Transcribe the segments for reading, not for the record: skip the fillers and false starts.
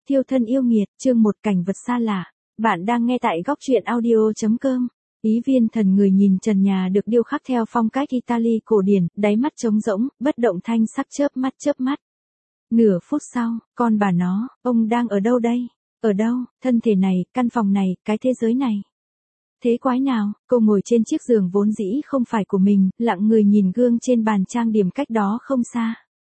Thiêu thân yêu nghiệt, chương 1 cảnh vật xa lạ. Bạn đang nghe tại góc truyện audio.com. Ý Viên Thần người nhìn trần nhà được điêu khắc theo phong cách Italy cổ điển, đáy mắt trống rỗng, bất động thanh sắc chớp mắt. Nửa phút sau, con bà nó, ông đang ở đâu đây? Ở đâu, thân thể này, căn phòng này, cái thế giới này? Thế quái nào, cô ngồi trên chiếc giường vốn dĩ không phải của mình, lặng người nhìn gương trên bàn trang điểm cách đó không xa.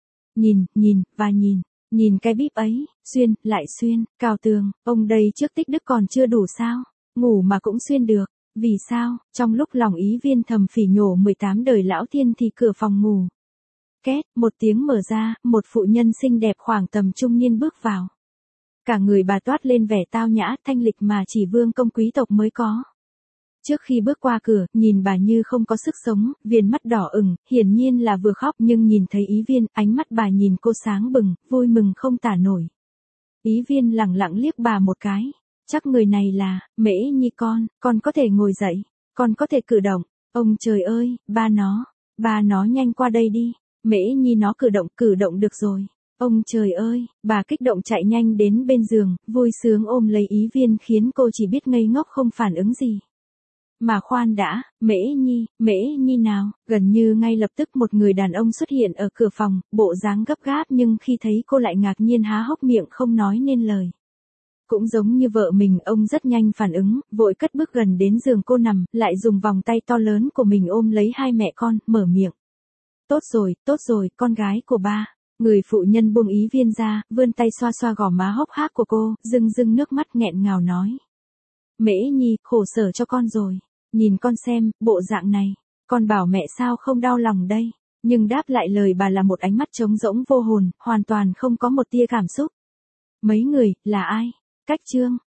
Nhìn cái bíp ấy, xuyên, lại xuyên, cào tường, ông đây trước tích đức còn chưa đủ sao, ngủ mà cũng xuyên được, vì sao, trong lúc lòng Ý Viên thầm phỉ nhổ 18 đời lão thiên thì cửa phòng ngủ. Két, một tiếng mở ra, một phụ nhân xinh đẹp khoảng tầm trung niên bước vào. Cả người bà toát lên vẻ tao nhã, thanh lịch mà chỉ vương công quý tộc mới có. Trước khi bước qua cửa, nhìn bà như không có sức sống, viền mắt đỏ ửng, hiển nhiên là vừa khóc nhưng nhìn thấy Ý Viên, ánh mắt bà nhìn cô sáng bừng, vui mừng không tả nổi. Ý Viên lẳng lặng liếc bà một cái, chắc người này là, Mễ Nhi con có thể ngồi dậy, con có thể cử động, ông trời ơi, ba nó nhanh qua đây đi, Mễ Nhi nó cử động được rồi. Ông trời ơi, bà kích động chạy nhanh đến bên giường, vui sướng ôm lấy Ý Viên khiến cô chỉ biết ngây ngốc không phản ứng gì. Mà khoan đã, Mễ Nhi nào, gần như ngay lập tức một người đàn ông xuất hiện ở cửa phòng, bộ dáng gấp gáp nhưng khi thấy cô lại ngạc nhiên há hốc miệng không nói nên lời. Cũng giống như vợ mình, ông rất nhanh phản ứng, vội cất bước gần đến giường cô nằm, lại dùng vòng tay to lớn của mình ôm lấy hai mẹ con, mở miệng. Tốt rồi, con gái của ba. Người phụ nhân buông Ý Viên ra, vươn tay xoa xoa gò má hốc hác của cô, rưng nước mắt nghẹn ngào nói. Mễ Nhi, khổ sở cho con rồi. Nhìn con xem, bộ dạng này, con bảo mẹ sao không đau lòng đây, nhưng đáp lại lời bà là một ánh mắt trống rỗng vô hồn, hoàn toàn không có một tia cảm xúc. Mấy người, là ai? Cách Trương,